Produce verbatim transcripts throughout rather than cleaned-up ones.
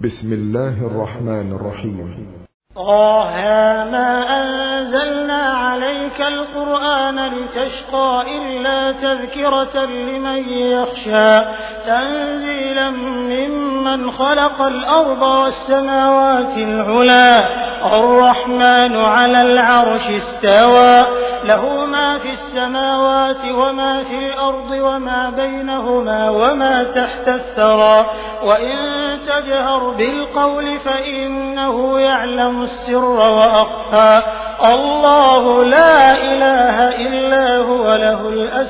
بسم الله الرحمن الرحيم. طه ما أنزلنا عليك القرآن لتشقى إلا تذكرة لمن يخشى تنزيلا ممن خلق الأرض والسماوات العلى الرحمن على العرش استوى له ما في السماوات وما في الأرض وما بينهما وما تحت الثرى وإن تجهر بالقول فإنه يعلم السر وأخفى الله لا إله إلا هو له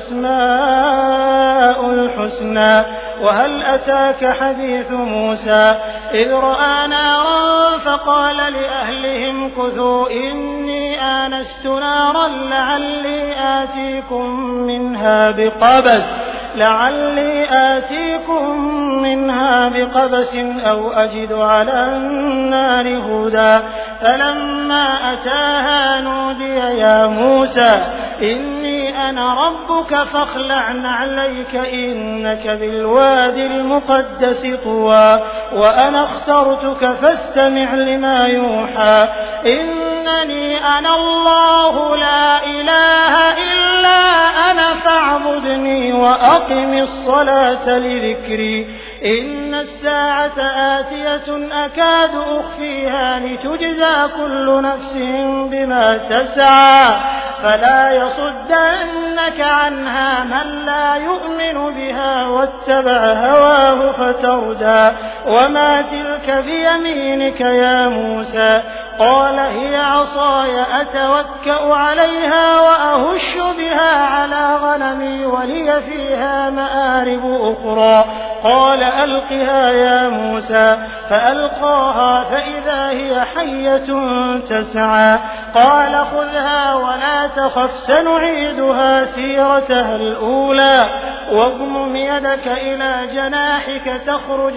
الأسماء الحسنى وهل أتاك حديث موسى إذ رأى نارا فقال لأهلهم كثوا إني آنست نارا لعلي آتيكم منها بقبس لعلي آتيكم منها بقبس أو أجد على النار هدى فلما أتاها نودي يا موسى إني أنا ربك فاخلع نعليك إنك بالوادي المقدس طوى وأنا اخترتك فاستمع لما يوحى إنني أنا الله لا إله إلا أنا فاعبدني وأقم الصلاة لذكري إن الساعة آتية أكاد أخفيها لتجزى كل نفس بما تسعى فلا يصدنك عنها من لا يؤمن بها واتبع هواه فتردى وما تلك بيمينك يا موسى قال هي عصاي أتوكأ عليها وأهش بها على غنمي ولي فيها مآرب أخرى قال ألقها يا موسى فألقاها فإذا هي حية تسعى قال خذها ولا تخف سنعيدها سيرتها الأولى واضمم يدك إلى جناحك تخرج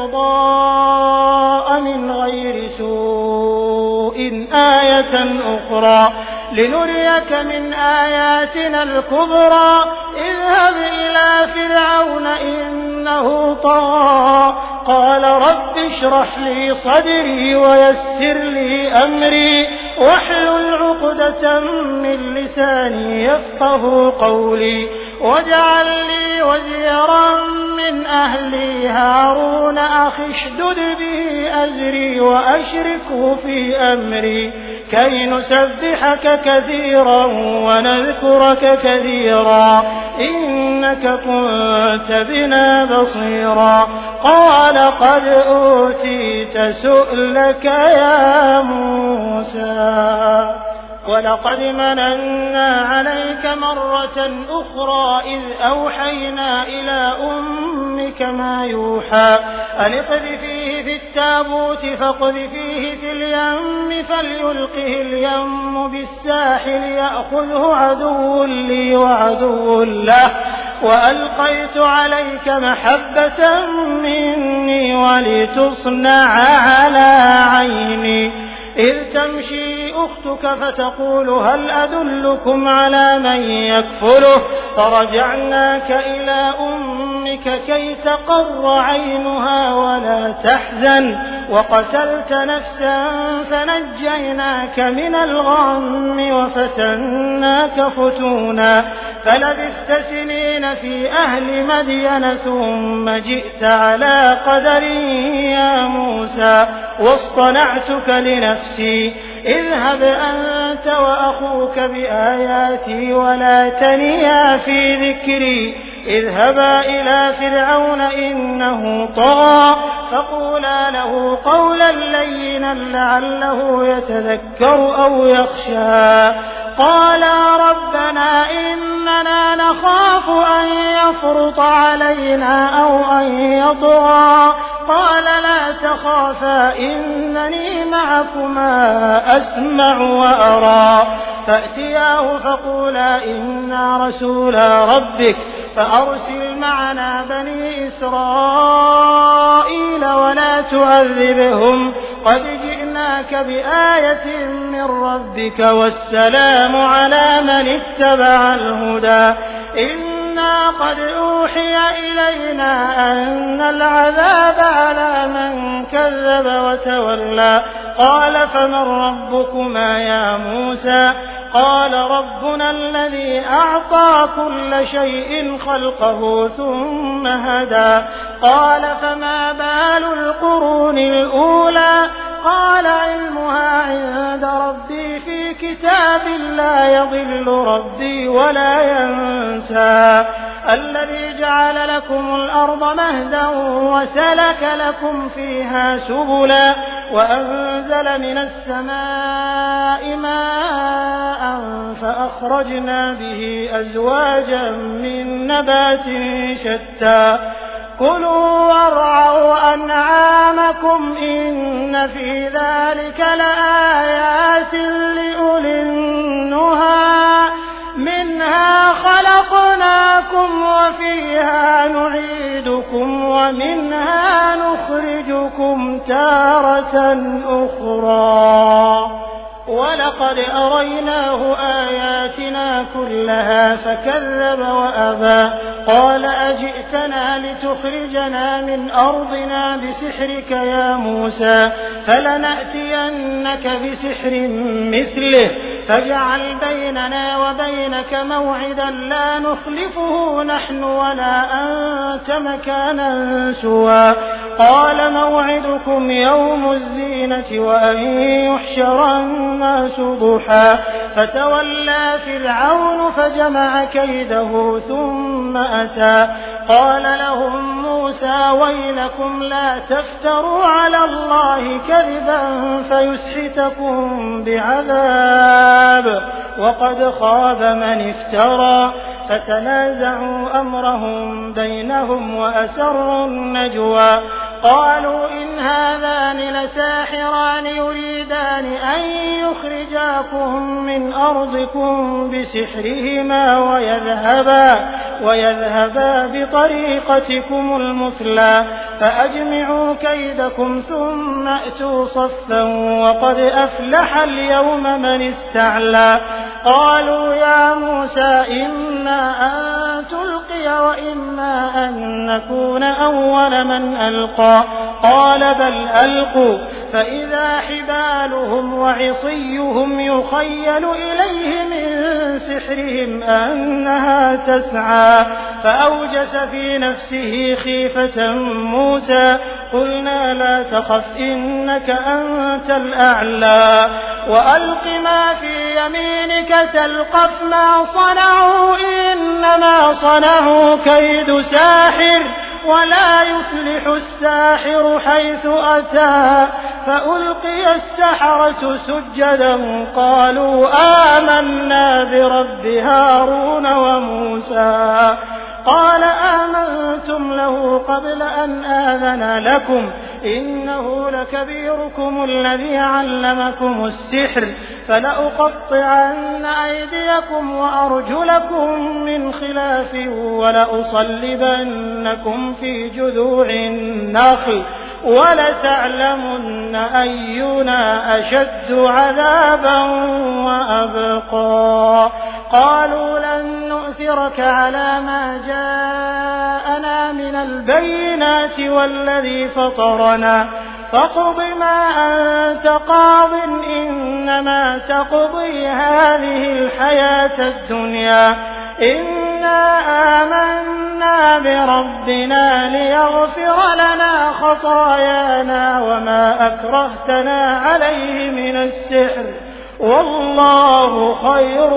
بيضاء من غير سوء آية أخرى لنريك من آياتنا الكبرى اذهب إلى فرعون إنه طغى قال رب اشرح لي صدري ويسر لي أمري واحلل عقدة من لساني يفقه قولي واجعل لي وزيرا من أهلي هارون أخي اشدد به أزري وأشركه في أمري كي نسبحك كثيرا ونذكرك كثيرا إنك كنت بنا بصيرا قال قد أوتيت سؤلك يا موسى ولقد مننا عليك مرة أخرى إذ أوحينا إلى أمك ما يوحى أن اقذفيه في التابوت فاقذفيه في اليم فليلقه اليم بالساحل يأخذه عدو لي وعدو له وألقيت عليك محبة مني ولتصنع على عيني إذ تمشي أختك فتقول هل أدلكم على من يكفله فرجعناك إلى أمك كي تقر عينها ولا تحزن وقتلت نفسا فنجيناك من الغم وفتناك فتونا فلبثت سنين في أهل مدين ثم جئت على قدر يا موسى واصطنعتك لنفسي اذهب أنت وأخوك بآياتي ولا تنيا في ذكري اذهبا إلى فرعون إنه طغى فقولا له قولا لينا لعله يتذكر أو يخشى قالا ربنا إننا نخاف أن يفرط علينا أو أن يطغى قال لا تخافا إنني معكما أسمع وأرى فأتياه فقولا إنا رسولا ربك فأرسل معنا بني إسرائيل ولا تعذبهم قد جئناك بآية من ربك والسلام على من اتبع الهدى إن إنا قد أوحي إلينا أن العذاب على من كذب وتولى قال فمن ربكما يا موسى قال ربنا الذي أعطى كل شيء خلقه ثم هدى قال فما بال القرون الأولى قال علمها عند ربي في كتاب لا يضل ربي ولا ينسى الذي جعل لكم الأرض مهدا وسلك لكم فيها سبلا وأنزل من السماء ماء فأخرجنا به أزواجا من نبات شتى كلوا وارعوا أنعامكم إن في ذلك لآيات لأولي النهى منها خلقناكم وفيها نعيدكم ومنها نخرجكم تارة أخرى ولقد أريناه آياتنا كلها فكذب وأبى قال أجئتنا لتخرجنا من أرضنا بسحرك يا موسى فلنأتينك بسحر مثله فاجعل بيننا وبينك موعدا لا نخلفه نحن ولا أنت مكانا سوى قال موعدكم يوم الزينة وأن يحشر الناس ضحى فتولى فرعون فجمع كيده ثم أتى قال لهم موسى ويلكم لا تفتروا على الله كذبا فيسحتكم بعذاب وقد خاب من افترى فتنازعوا أمرهم بينهم وأسروا النجوى قالوا إن هذان لساحران يريدان أن يخرجاكم من أرضكم بسحرهما ويذهبا, ويذهبا بطريقتكم المثلى فأجمعوا كيدكم ثم أتوا صفا وقد أفلح اليوم من استعلى قالوا يا موسى إما أن تلقي وإما أن نكون أول من ألقى قال بل ألقوا فإذا حبالهم وعصيهم يخيل إليه من سحرهم أنها تسعى فأوجس في نفسه خيفة موسى قلنا لا تخف إنك أنت الأعلى وألق ما في يمينك تلقف ما صنعوا إنما صنعوا كيد ساحر ولا يفلح الساحر حيث أتى فألقي السحرة سجدا قالوا آمنا برب هارون وموسى قال آمنتم له قبل أن آذن لكم إنه لكبيركم الذي علمكم السحر فلأقطعن أيديكم وأرجلكم من خلاف ولأصلبنكم في جذوع النخل ولتعلمن أينا أشد عذابا وأبقى قالوا لن نؤثرك على ما جاءنا من البينات والذي فطرنا فاقض ما أنت قاض إنما تقضي هذه الحياة الدنيا إنا آمنا بربنا ليغفر لنا خطايانا وما أكرهتنا عليه من السحر والله خير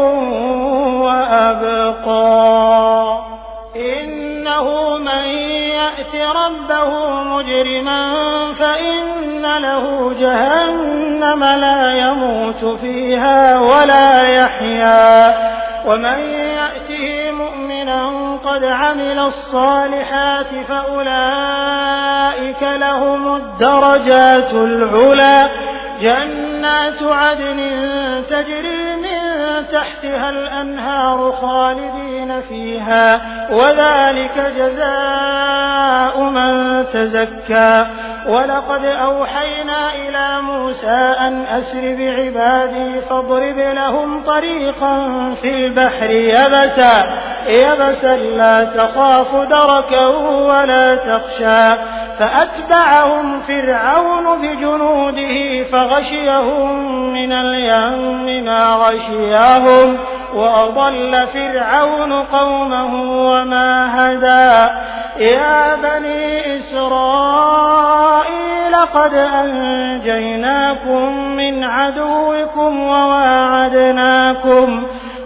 وأبقى إنه من يأت ربه مجرما فإن له جهنم لا يموت فيها ولا يحيا ومن يأته مؤمنا قد عمل الصالحات فأولئك لهم الدرجات العلى جنات عدن تجري من تحتها الأنهار خالدين فيها وذلك جزاء من تزكى ولقد أوحينا إلى موسى أن أسر بعبادي فاضرب لهم طريقا في البحر يبسا يبسا لا تخاف دركا ولا تخشى فأتبعهم فرعون بجنوده فغشيهم من اليم ما غشيهم وأضل فرعون قومه وما هدى يا بني إسرائيل قد أنجيناكم من عدوكم وواعدناكم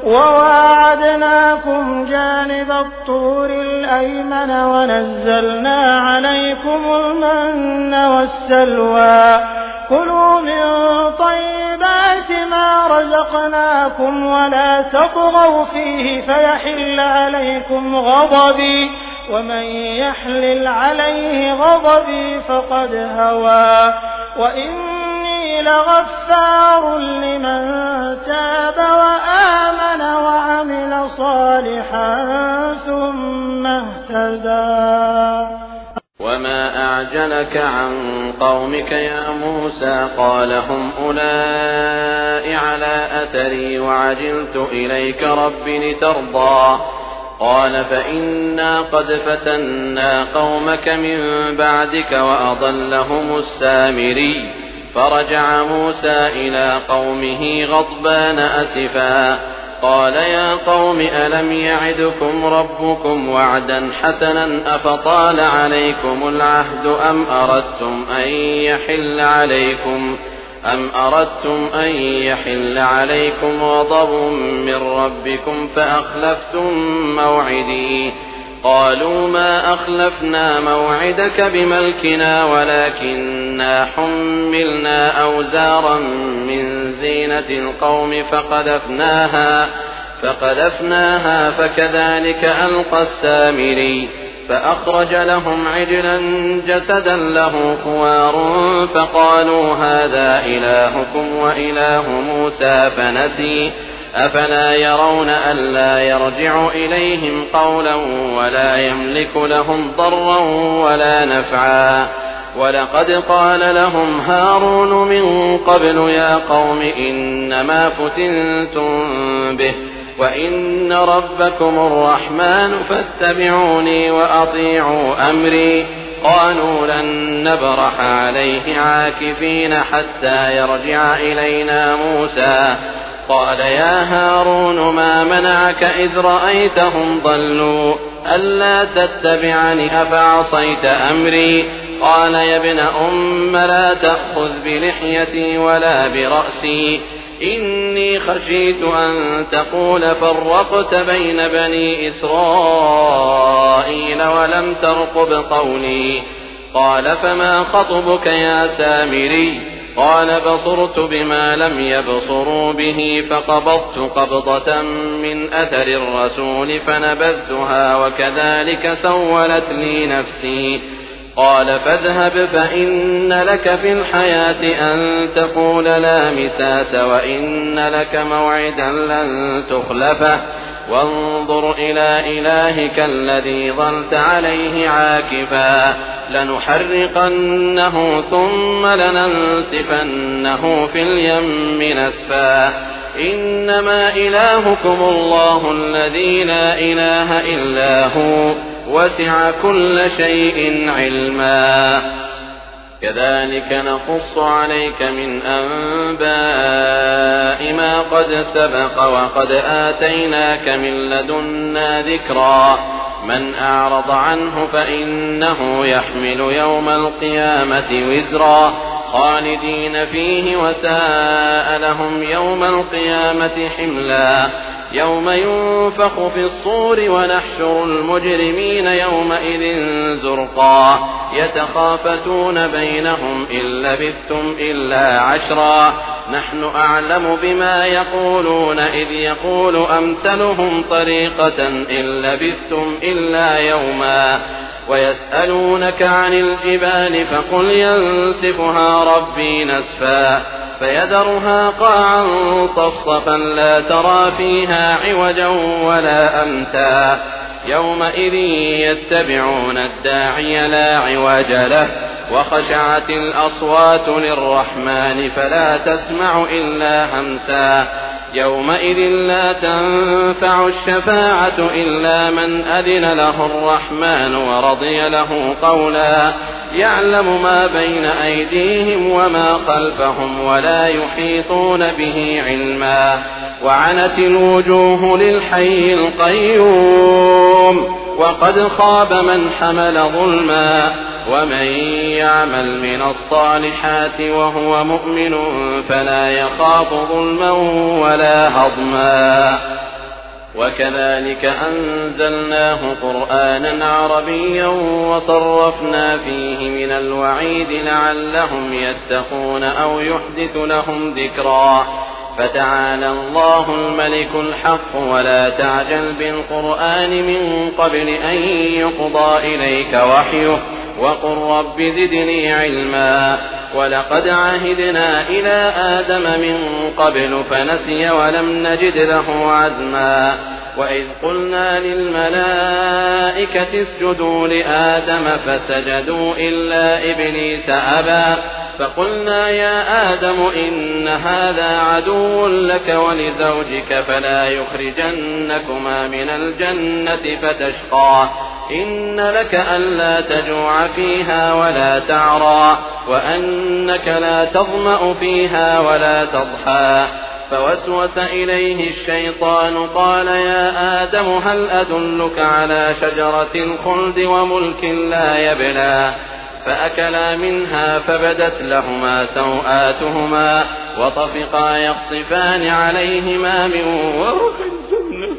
وواعدناكم جانب الطور الأيمن ونزلنا عليكم المن والسلوى كلوا من طيبات ما رزقناكم ولا تطغوا فيه فيحل عليكم غضبي ومن يحلل عليه غضبي فقد هوى وإني لغفار لمن تاب وآمن وعمل صالحا ثم اهتدى. وما أعجلك عن قومك يا موسى قال هم أولئك على أثري وعجلت إليك رب لترضى قال فإنا قد فتنا قومك من بعدك وأضلهم السامري فرجع موسى إلى قومه غضبان أسفا قال يا قوم ألم يعدكم ربكم وعدا حسنا أفطال عليكم العهد أم أردتم أن يحل عليكم أم أردتم أن يحل عليكم غضب من ربكم فأخلفتم موعدي قالوا ما أخلفنا موعدك بملكنا ولكننا حملنا أوزارا من زينة القوم فقذفناها فقذفناها فكذلك ألقى السامري فأخرج لهم عجلا جسدا له خوار فقالوا هذا إلهكم وإله موسى فنسي أفلا يرون ألا يرجع إليهم قولا ولا يملك لهم ضرا ولا نفعا ولقد قال لهم هارون من قبل يا قوم إنما فتنتم به وإن ربكم الرحمن فاتبعوني وأطيعوا أمري قالوا لن نبرح عليه عاكفين حتى يرجع إلينا موسى قال يا هارون ما منعك إذ رأيتهم ضلوا ألا تتبعني أفعصيت أمري قال يا ابن أم لا تأخذ بلحيتي ولا برأسي إني خشيت أن تقول فرقت بين بني إسرائيل ولم ترقب قولي قال فما خطبك يا سامري قال بصرت بما لم يبصروا به فقبضت قبضة من أثر الرسول فنبذتها وكذلك سولت لي نفسي قال فاذهب فإن لك في الحياة أن تقول لا مساس وإن لك موعدا لن تخلفه وانظر إلى إلهك الذي ظلت عليه عاكفا لنحرقنه ثم لننسفنه في اليم نسفا إنما إلهكم الله الذي لا إله إلا هو وسع كل شيء علما كذلك نقص عليك من أنباء ما قد سبق وقد آتيناك من لدنا ذكرا من أعرض عنه فإنه يحمل يوم القيامة وزرا خالدين فيه وساء لهم يوم القيامة حملا يوم ينفخ في الصور ونحشر المجرمين يومئذ زرقا يتخافتون بينهم إن لبثتم إلا عشرا نحن أعلم بما يقولون إذ يقول أمثلهم طريقة إن لبثتم إلا يوما ويسألونك عن الجبال فقل ينسفها ربي نسفا فيذرها قاعا صفصفا لا ترى فيها عوجا ولا أمتا يومئذ يتبعون الداعي لا عوج له وخشعت الأصوات للرحمن فلا تسمع إلا همسا يومئذ لا تنفع الشفاعة إلا من أذن له الرحمن ورضي له قولا يعلم ما بين أيديهم وما خلفهم ولا يحيطون به علما وعنت الوجوه للحي القيوم وقد خاب من حمل ظلما ومن يعمل من الصالحات وهو مؤمن فلا يخاف ظلما ولا هضما وكذلك أنزلناه قرآنا عربيا وصرفنا فيه من الوعيد لعلهم يتقون أو يحدث لهم ذكرا فتعالى الله الملك الحق ولا تعجل بالقرآن من قبل أن يقضى إليك وحيه وقل رب زدني علما ولقد عهدنا إلى آدم من قبل فنسي ولم نجد له عزما وإذ قلنا للملائكة اسجدوا لآدم فسجدوا إلا إبليس أبى فقلنا يا آدم إن هذا عدو لك ولزوجك فلا يخرجنكما من الجنة فتشقى إن لك ألا تجوع فيها ولا تعرى وأنك لا تظمأ فيها ولا تضحى فوسوس إليه الشيطان قال يا آدم هل أدلك على شجرة الخلد وملك لا يبلى فأكلا منها فبدت لهما سوآتهما وطفقا يخصفان عليهما من ورق الجنة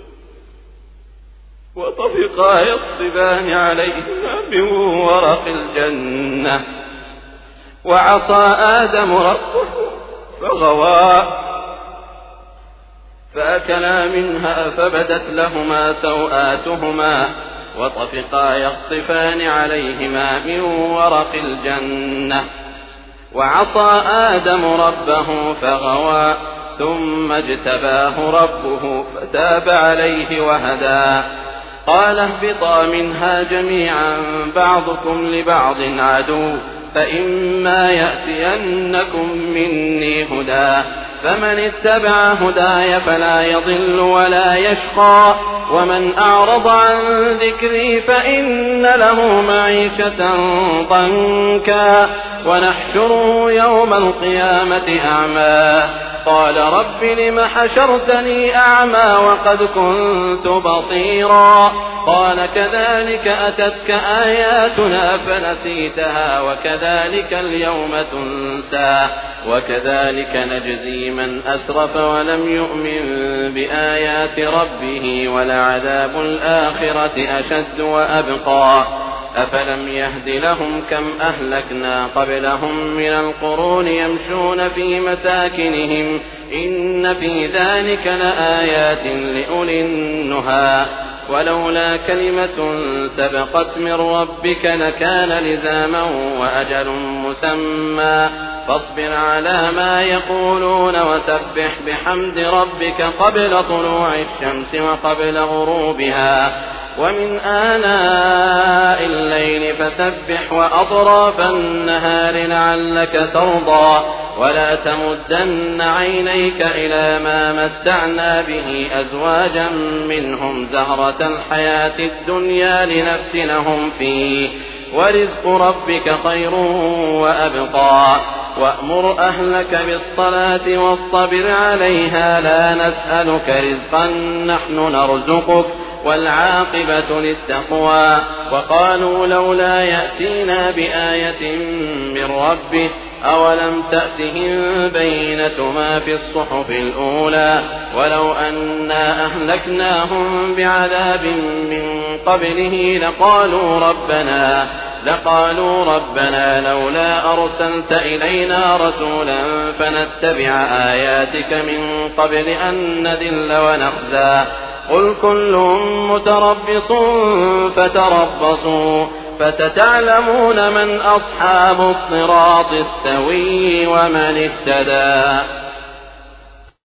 وطفقا يخصفان عليهما من ورق الجنة وعصى آدم ربه فغوى فأكلا منها فبدت لهما سوآتهما وطفقا يخصفان عليهما من ورق الجنة وعصى آدم ربه فغوى ثم اجتباه ربه فتاب عليه وهدى قال اهبطا منها جميعا بعضكم لبعض عدو فإما يأتينكم مني هدى فمن اتبع هداي فلا يضل ولا يشقى ومن أعرض عن ذكري فإن له معيشة ضنكا ونحشره يوم القيامة أعمى قال رب لم حشرتني أعمى وقد كنت بصيرا قال كذلك أتتك آياتنا فنسيتها وكذلك اليوم تنسى وكذلك نجزي من أسرف ولم يؤمن بآيات ربه ولعذاب الآخرة أشد وأبقى أفلم يهد لهم كم أهلكنا قبلهم من القرون يمشون في مساكنهم إن في ذلك لآيات لأولي النهى ولولا كلمة سبقت من ربك لكان لزاما وأجل مسمى فاصبر على ما يقولون وسبح بحمد ربك قبل طلوع الشمس وقبل غروبها ومن آناء الليل فسبح وأطراف النهار لعلك ترضى ولا تمدن عينيك إلى ما متعنا به أزواجا منهم زهرة الحياة الدنيا لنفتنهم فيه ورزق ربك خير وأبقى وأمر أهلك بالصلاة واصطبر عليها لا نسألك رزقا نحن نرزقك والعاقبة للتقوى وقالوا لولا يأتينا بآية من ربه أولم تأتهم بينة ما في الصحف الأولى ولو أنا أهلكناهم بعذاب من قبله لقالوا ربنا لقالوا ربنا لولا أرسلت إلينا رسولا فنتبع آياتك من قبل أن نذل ونخزى قل كل متربص فتربصوا فستعلمون من أصحاب الصراط السوي ومن اهتدى.